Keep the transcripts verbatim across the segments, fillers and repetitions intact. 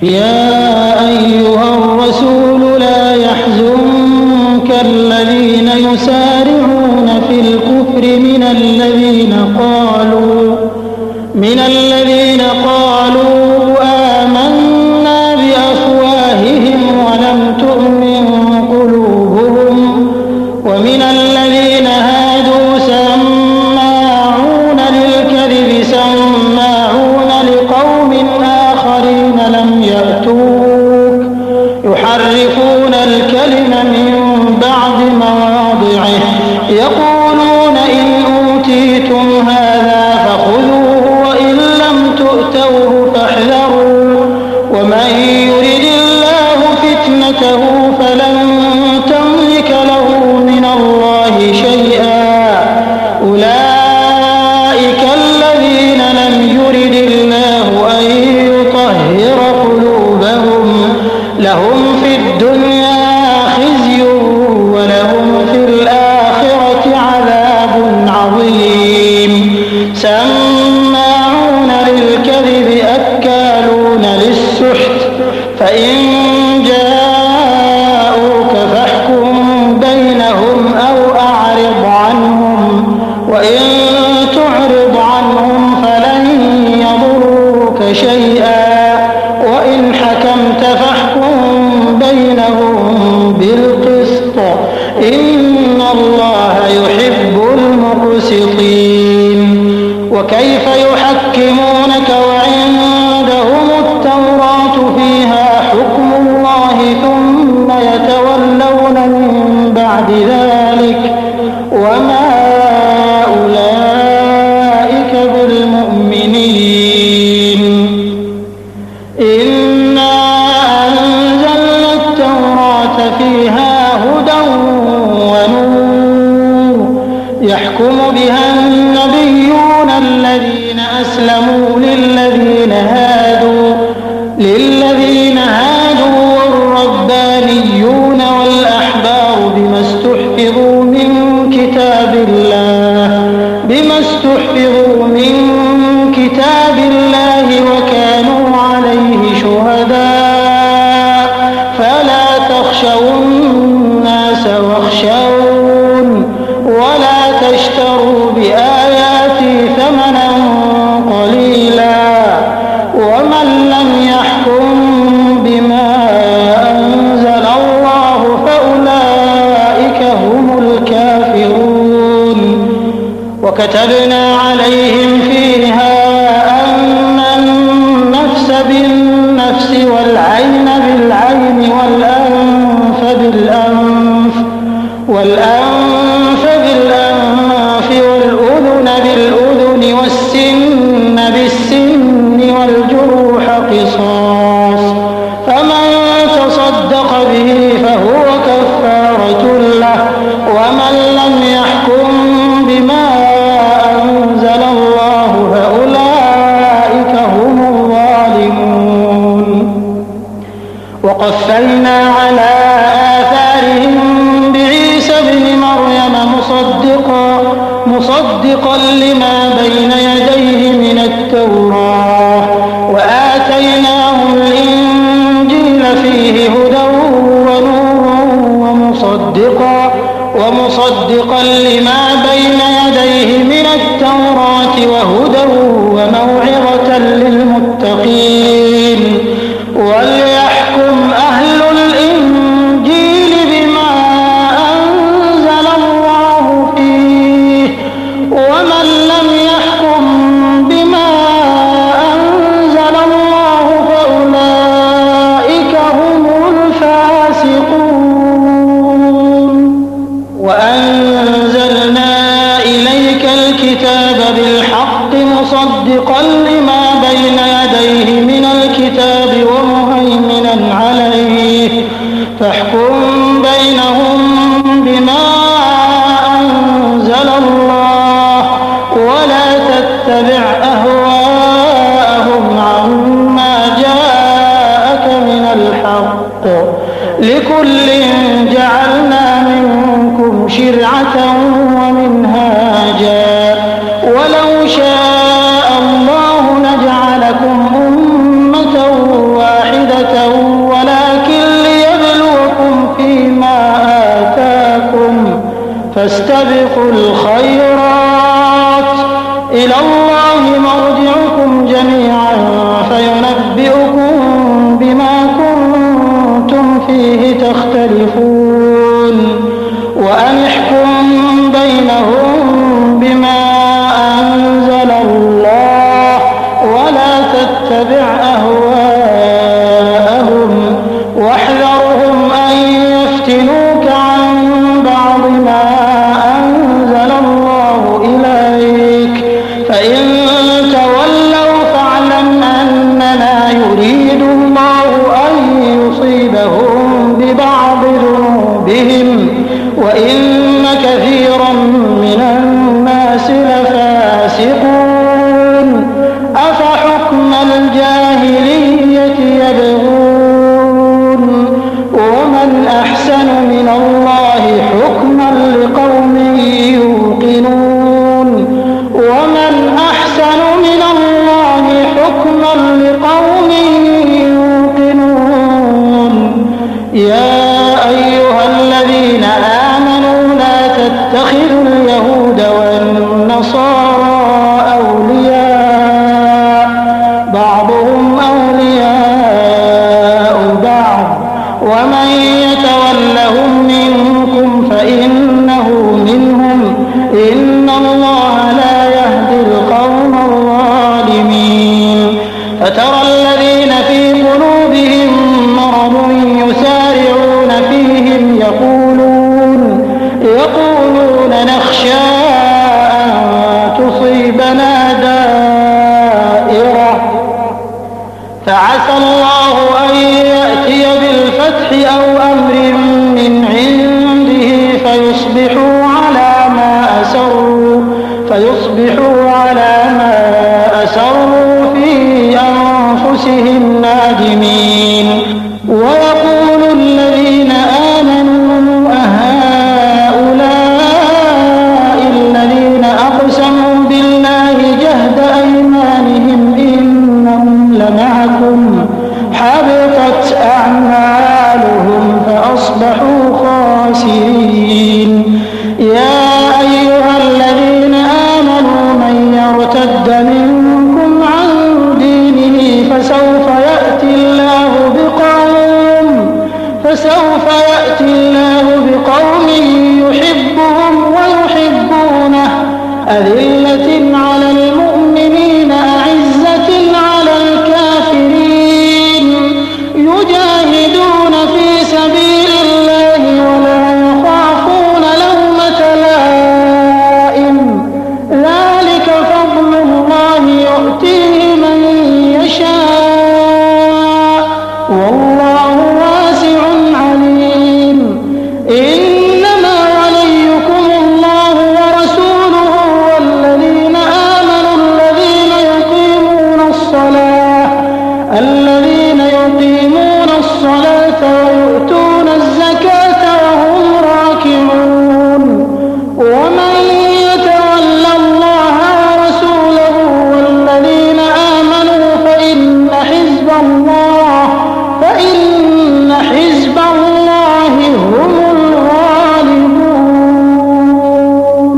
يا أيها الرسول لا يحزنك الذين يسارعون في الكفر من الذين قالوا من الذين قالوا آمنا بأفواههم ولم تؤمن قلوبهم ومن الذين هادوا سماعون للكذب سماعون لقوم آخرين لم يأتوك يحرفون الكلم من بعد مواضعه يقولون إن أوتيتم هذا فخذوه وإن لم تؤتوه فاحذروا ومن يرد الله فتنته فلن تملك له من الله شيئا أولئك الذين لم يرد الله أن يطهر قلوبهم لهم في الدنيا خزي ولهم في الآخرة عذاب عظيم سماعون للكذب أكالون للسحت فإن جاءوك فاحكم بينهم أو أعرض عنهم وإن تعرض عنهم فلن يضروك شيئا وإن حكمت فاحكم بينهم بالقسط إن الله يحب المقسطين وكيف يحكمونك وعندهم التوراة فيها حكم الله ثم يتولون من بعد ذلك وما أولئك بالمؤمنين إنا أنزلنا التوراة فيها هدى ونور يحكم بها النبيون الذين أسلموا للذين هادوا للذين هادوا والربانيون والأحبار بما استحفظوا من كتاب الله بما استحفظوا من كتاب الله وكانوا عليه شهداء فلا تخشوا الناس واخشون ولا تشتروا بآياتي ثمنا قليلا ومن لم يحكم بما أنزل الله فأولئك هم الكافرون وكتبنا عليهم فيها أن النفس بالنفس والعين بالعين والأنف بالأنف والأنف بالأنف والأذن بالأذن والسن بالسن والجروح قصاص فمن تصدق به فهو كفارة له ومن لم يحكم بما أنزل الله فأولئك هم الظالمون وقفينا على آثارهم بعيسى ابن مريم مصدقا مصدقا لما بين يديه من التوراة وآتيناه الإنجيل فيه هدى ونور ومصدقا ومصدقا لما بين يديه من التوراة وهدى وموعظة للمتقين وليحكم أهل الإنجيل بما أنزل الله فيه ومن لم يحكم بما أنزل الله فأولئك هم الفاسقون وأنزلنا إليك الكتاب بالحق مصدقا لما بين يديه من الكتاب ومهيمنا عليه فاحكم بينهم بما أنزل الله ولا تتبع أهواءهم عما جاءك من الحق لكل جعلنا منكم شرعة ومنهاجا ولو شاء الله لجعلكم أمة واحدة أنبئكم بما كنتم فيه تختلفون وأن احكم بينهم بما أنزل الله ولا تتبع أهواءهم واحذرهم أن يفتنوك عن بعض ما أنزل الله إليك فإن تولوا فاعلم أنما يريد الله أن يصيبهم ببعض ذنوبهم وإن كثيرا من الناس لفاسقون أفحكم الجاهلية يبغون ومن أحسن من الله حكما لقوم يوقنون ومن أحسن من الله حكما لقوم يوقنون يا أيها الذين آمنوا لا تتخذوا اليهود والنصارى أولياء بعضهم أولياء بعض ومن يتولهم منكم فإنه منهم إن الله لا يهدي القوم الظالمين فترى الذين في قلوبهم مرض يسارعون فيهم يقولون يقولون نخشى أن تصيبنا دائرة فعسى الله أن يأتي بالفتح أو أمر من عنده فيصبحوا على ما أسروا فيصبحوا على ما أسروا في أنفسهم نادمين ويقول الذين آمنوا أهؤلاء الذين أقسموا بالله جهد أيمانهم إنهم لمعكم حبطت أعمالهم فأصبحوا خاسرين يا أيها الذين آمنوا من يرتد منكم عن دينه فسوف يأتي الله بقوم فسوف يأتي الله بقوم يحبهم ويحبونه أذلة على المؤمنين أعزة على الكافرين يجاهدون في سبيل الله ولا يخافون لومة لائم ذلك فضل الله يؤتيه من يشاء والله واسع عليم إنما وليكم الله ورسوله والذين آمنوا الذين يقيمون الصلاة الذين يقيمون الصلاة ويؤتون الزكاة وهم راكعون ومن يتول الله ورسوله والذين آمنوا فإن حزب الله فإن حزب الله هم الغالبون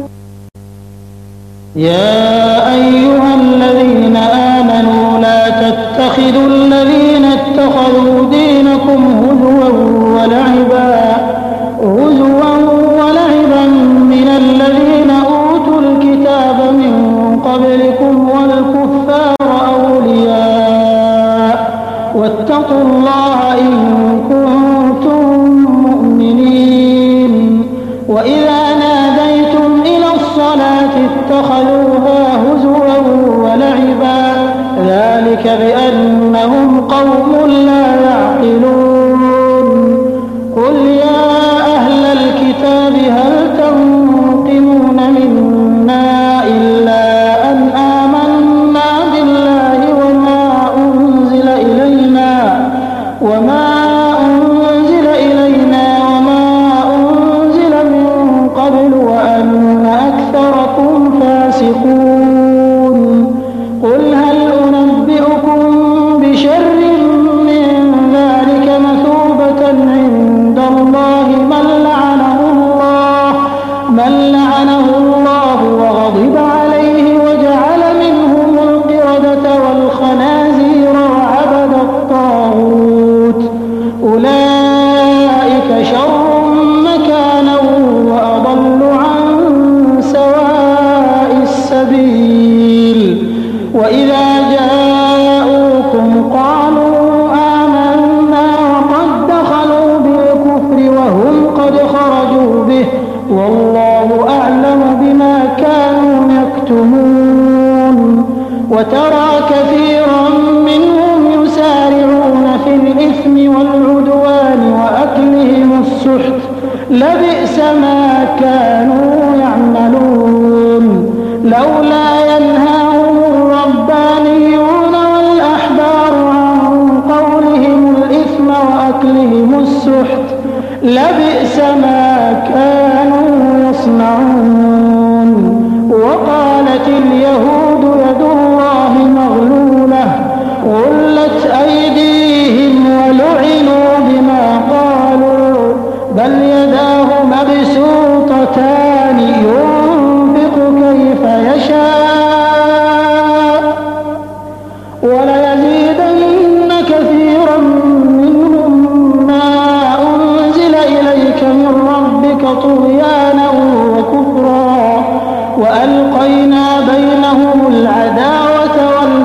يا أيها الذين آمنوا لا تتخذوا الذين اتخذوا دينكم هزوا ولعبا هزوا ولعبا من الذين أوتوا الكتاب من قبلكم والكفار أولياء واتقوا الله إن كنتم مؤمنين وإذا ناديتم إلى الصلاة اتخذوها هزوا ولعبا ذلك بأنهم قوم لا يعقلون قل يا أهل الكتاب هل تنقمون منا إلا أن آمنا بالله وما أنزل إلينا وما أنزل إلينا وما أنزل من قبل وأن أكثركم فاسقون قل هل أنبئكم بشر لبئس ما كانوا يعملون لولا ينهاهم الربانيون والأحبار عن قولهم الإثم وأكلهم السحت لبئس ما كانوا يصنعون. وقالت اليهود يد الله مغلولة غلت أيديهم ولعنوا بما قالوا بل يداه مبسوطتان ينفق كيف يشاء وليزيدن كثيرا منهم ما أنزل إليك من ربك طغيانا وكفرا وألقينا بينهم العداوة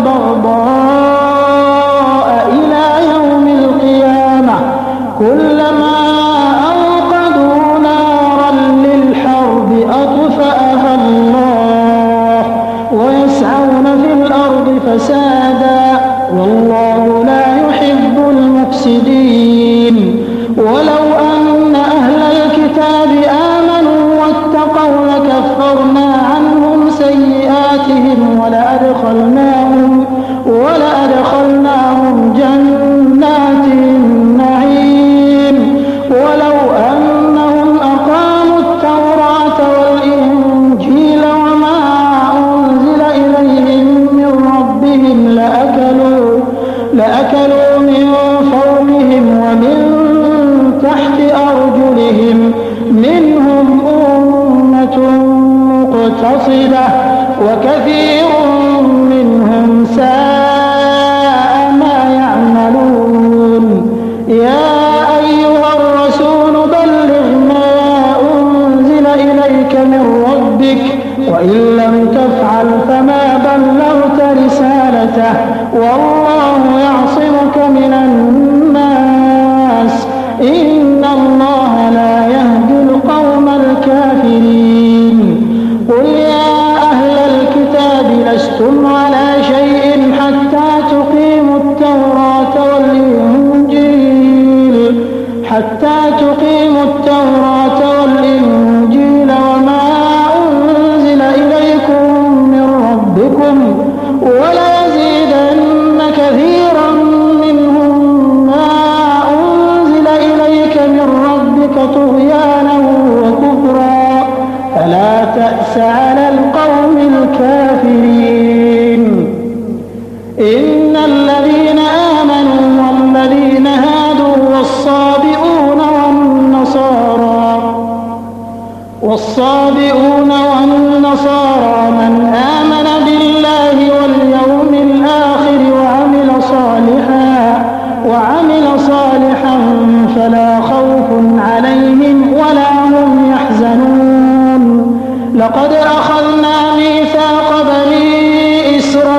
والبغضاء إلى يوم القيامة كلما أوقدوا نارا للحرب أطفأها الله ويسعون في الأرض فسادا والله لا يحب المفسدين. ولو أن أهل الكتاب آمنوا واتقوا لكفرنا عنهم سيئاتهم ولأدخلناهم ولأدخلناهم جنات النعيم ولو أنهم أقاموا التوراة والإنجيل وما أنزل إليهم من ربهم لأكلوا لأكلوا من فوقهم ومن تحت أرجلهم منهم أمة مقتصدة وكثير منهم ساء ما يعملون. يا أيها الرسول بلغ ما أنزل إليك من ربك وإن لم تفعل فما بلغت رسالته والله يعصمك من الناس إن الله لا يهدي القوم الكافرين. قل يا أهل الكتاب لستم على شيء حتى تقيموا التوراة والإنجيل حتى تقيموا التوراة والإنجيل وما أنزل إليكم من ربكم وليزيدن كثيرا منهم ما أنزل إليك من ربك طغيانا وكفرا فلا تأس على القوم الكافرين. إن الذين آمنوا والذين هادوا والصابئون والنصارى والصابئون والنصارى من آمن بالله واليوم الآخر وعمل صالحا وعمل صالحا فلا خوف عليهم ولا هم يحزنون. لقد أخذنا ميثاق بني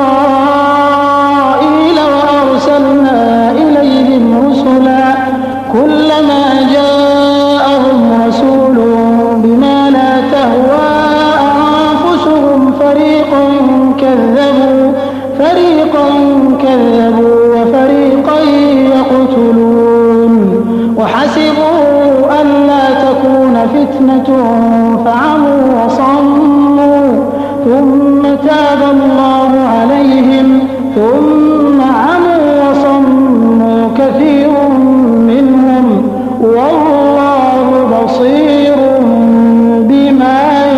إسرائيل وأرسلنا إليهم رسلا كلما جاءهم رسول بما لا تهوى أنفسهم فريقا كذبوا فريقا كذبوا وفريقا يقتلون وحسبوا ألا تكون فتنة فعموا وصموا ثم تاب الله عليهم ثم عموا وصموا كثير منهم والله بصير بما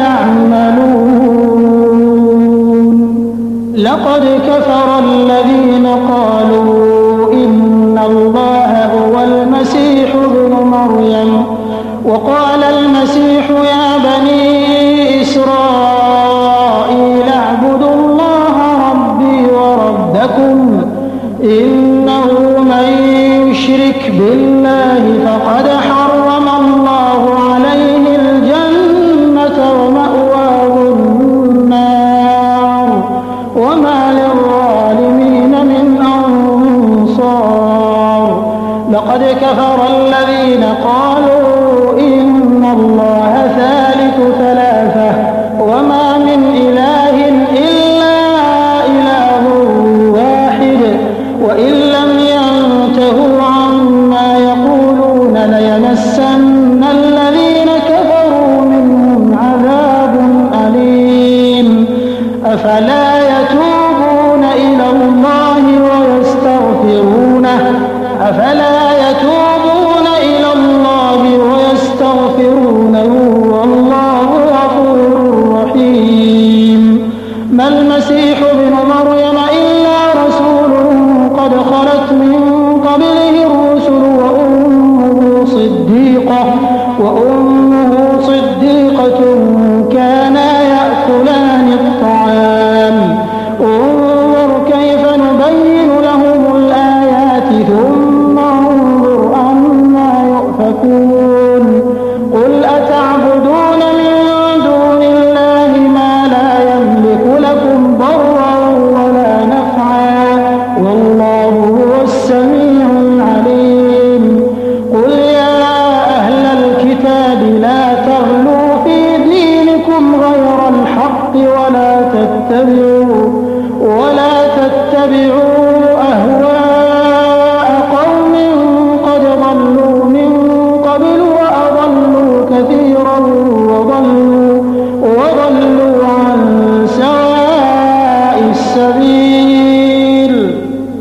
يعملون. لقد كفر الذين قالوا إن الله هو المسيح ابن مريم وقال المسيح يا بني إسرائيل اعبدوا الله ربي وربكم إنه من يشرك بالله فقد حرم الله عليه الجنة ومأواه النار وما للظالمين من أنصار. لقد كفر الذين قالوا إن الله ثالث ثلاثة وما من إله إلا إله واحد وإن لم ينتهوا عما يقولون ليمسن الذين ثم انظر أنا يؤفكون قل أتعبدون من دون الله ما لا يملك لكم ضرا ولا نفعا والله هو السميع العليم قل يا أهل الكتاب لا تغلوا في دينكم غير الحق ولا تتبعوا ولا تتبعوا أهواء قوم قد ضلوا من قبل وأضلوا كثيرا وضلوا وضلوا عن سواء السبيل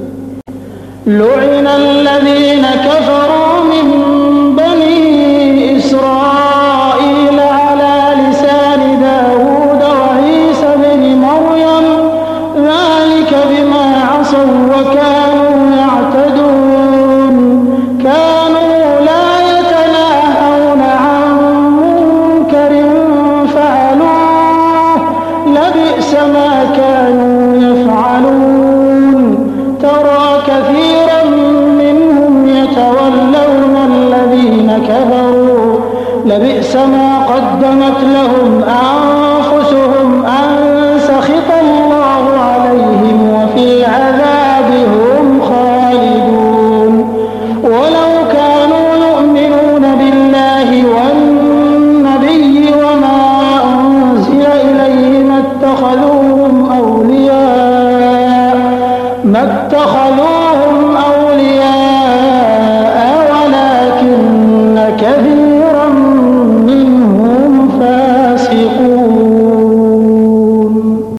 لعن الذين كفروا من بني إسرائيل على لسان داود وعيسى بن مريم ذلك بما عصوا وكانوا يعتدون كانوا لا يتناهون عن منكر فعلوه لبئس ما كانوا يفعلون ترى كثيرا منهم يتولون الذين كفروا لبئس ما قدمت لهم أنفسهم أن سخط الله عليهم وفي العذاب هم خالدون ولو كانوا يؤمنون بالله والنبي وما أنزل إليه ما اتخذوهم أولياء ما اتخذوهم أولياء ولكن كثيرا